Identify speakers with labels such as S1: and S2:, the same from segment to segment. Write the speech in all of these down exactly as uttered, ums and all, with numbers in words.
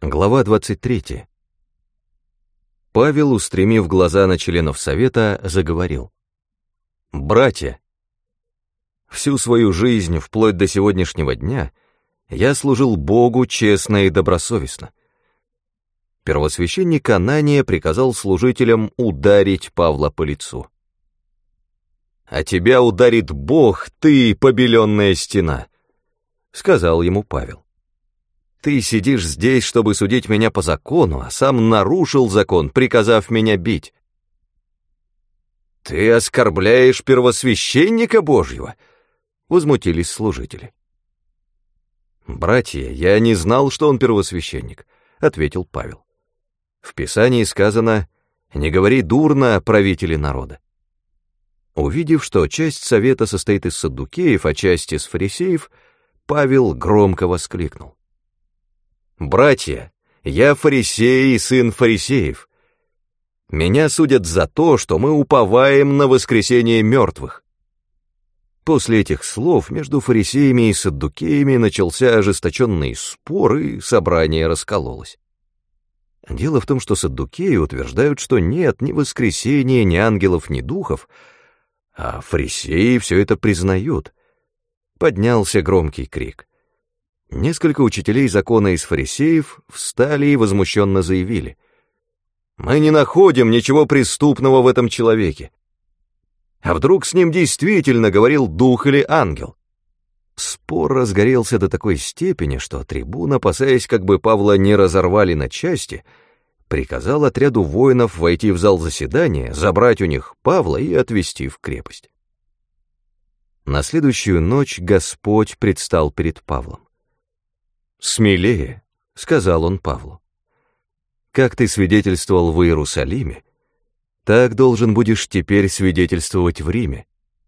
S1: Глава двадцать третья. Павел, устремив глаза на членов совета, заговорил. «Братья, всю свою жизнь, вплоть до сегодняшнего дня, я служил Богу честно и добросовестно. Первосвященник Анания приказал служителям ударить Павла по лицу. «А тебя ударит Бог, ты, побеленная стена», — сказал ему Павел. «Ты сидишь здесь, чтобы судить меня по закону, а сам нарушил закон, приказав меня бить». «Ты оскорбляешь первосвященника Божьего», — возмутились служители. «Братья, я не знал, что он первосвященник», — ответил Павел. «В Писании сказано: не говори дурно о правителе народа». Увидев, что часть совета состоит из саддукеев, а часть из фарисеев, Павел громко воскликнул: «Братья, я фарисей и сын фарисеев. Меня судят за то, что мы уповаем на воскресение мертвых». После этих слов между фарисеями и саддукеями начался ожесточенный спор, и собрание раскололось. Дело в том, что саддукеи утверждают, что нет ни воскресения, ни ангелов, ни духов, а фарисеи все это признают. Поднялся громкий крик. Несколько учителей закона из фарисеев встали и возмущенно заявили: «Мы не находим ничего преступного в этом человеке. А вдруг с ним действительно говорил дух или ангел?» Спор разгорелся до такой степени, что трибун, опасаясь, как бы Павла не разорвали на части, приказал отряду воинов войти в зал заседания, забрать у них Павла и отвезти в крепость. На следующую ночь Господь предстал перед Павлом. «Смелее», — сказал он Павлу, — «как ты свидетельствовал в Иерусалиме, так должен будешь теперь свидетельствовать в Риме».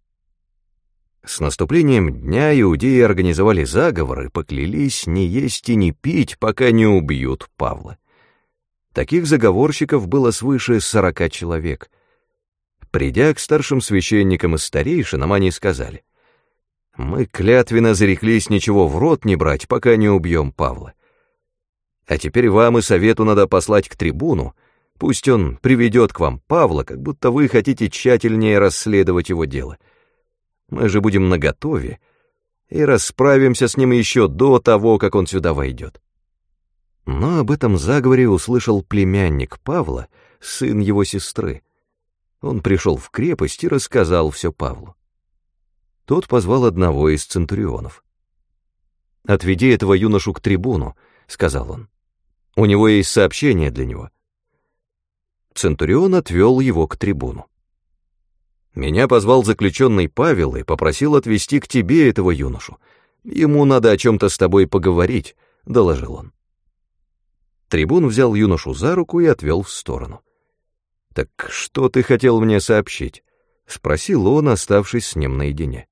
S1: С наступлением дня иудеи организовали заговор и поклялись не есть и не пить, пока не убьют Павла. Таких заговорщиков было свыше сорока человек. Придя к старшим священникам и старейшинам, они сказали: «Мы клятвенно зареклись ничего в рот не брать, пока не убьем Павла. А теперь вам и совету надо послать к трибуну, пусть он приведет к вам Павла, как будто вы хотите тщательнее расследовать его дело. Мы же будем наготове и расправимся с ним еще до того, как он сюда войдет». Но об этом заговоре услышал племянник Павла, сын его сестры. Он пришел в крепость и рассказал все Павлу. Тот позвал одного из центурионов. «Отведи этого юношу к трибуну», — сказал он. «У него есть сообщение для него». Центурион отвел его к трибуну. «Меня позвал заключенный Павел и попросил отвезти к тебе этого юношу. Ему надо о чем-то с тобой поговорить», — доложил он. Трибун взял юношу за руку и отвел в сторону. «Так что ты хотел мне сообщить?» — спросил он, оставшись с ним наедине.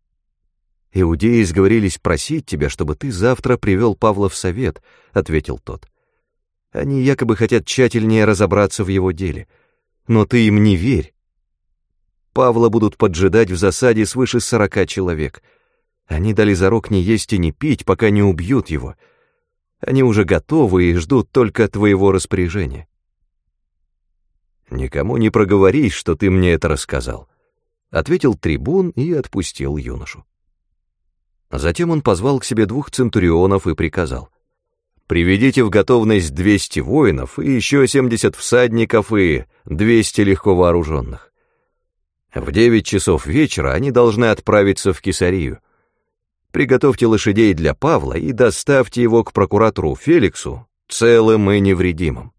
S1: «Иудеи сговорились просить тебя, чтобы ты завтра привел Павла в совет», — ответил тот. «Они якобы хотят тщательнее разобраться в его деле, но ты им не верь. Павла будут поджидать в засаде свыше сорока человек. Они дали зарок не есть и не пить, пока не убьют его. Они уже готовы и ждут только твоего распоряжения». «Никому не проговорись, что ты мне это рассказал», — ответил трибун и отпустил юношу. Затем он позвал к себе двух центурионов и приказал: «Приведите в готовность двести воинов и еще семьдесят всадников и двести легко вооруженных. В девять часов вечера они должны отправиться в Кесарию. Приготовьте лошадей для Павла и доставьте его к прокуратору Феликсу целым и невредимым».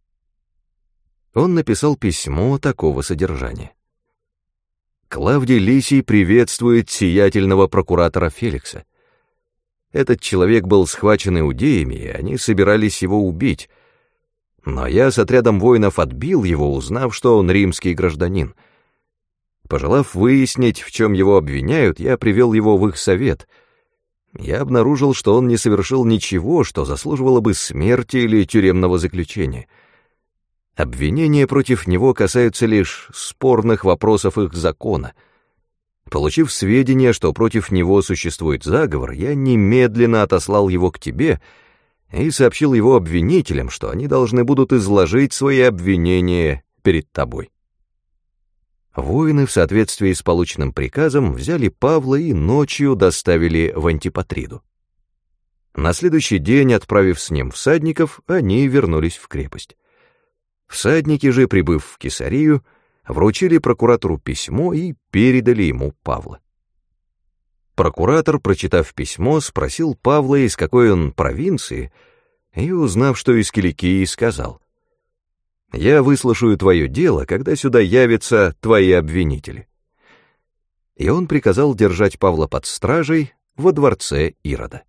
S1: Он написал письмо такого содержания: «Клавдий Лисий приветствует сиятельного прокуратора Феликса. Этот человек был схвачен иудеями, и они собирались его убить. Но я с отрядом воинов отбил его, узнав, что он римский гражданин. Пожелав выяснить, в чем его обвиняют, я привел его в их совет. Я обнаружил, что он не совершил ничего, что заслуживало бы смерти или тюремного заключения. Обвинения против него касаются лишь спорных вопросов их закона. Получив сведения, что против него существует заговор, я немедленно отослал его к тебе и сообщил его обвинителям, что они должны будут изложить свои обвинения перед тобой. Воины в соответствии с полученным приказом взяли Павла и ночью доставили в Антипатриду. На следующий день, отправив с ним всадников, они вернулись в крепость. Всадники же, прибыв в Кесарию, вручили прокуратору письмо и передали ему Павла. Прокуратор, прочитав письмо, спросил Павла, из какой он провинции, и, узнав, что из Киликии, сказал: «Я выслушаю твое дело, когда сюда явятся твои обвинители». И он приказал держать Павла под стражей во дворце Ирода.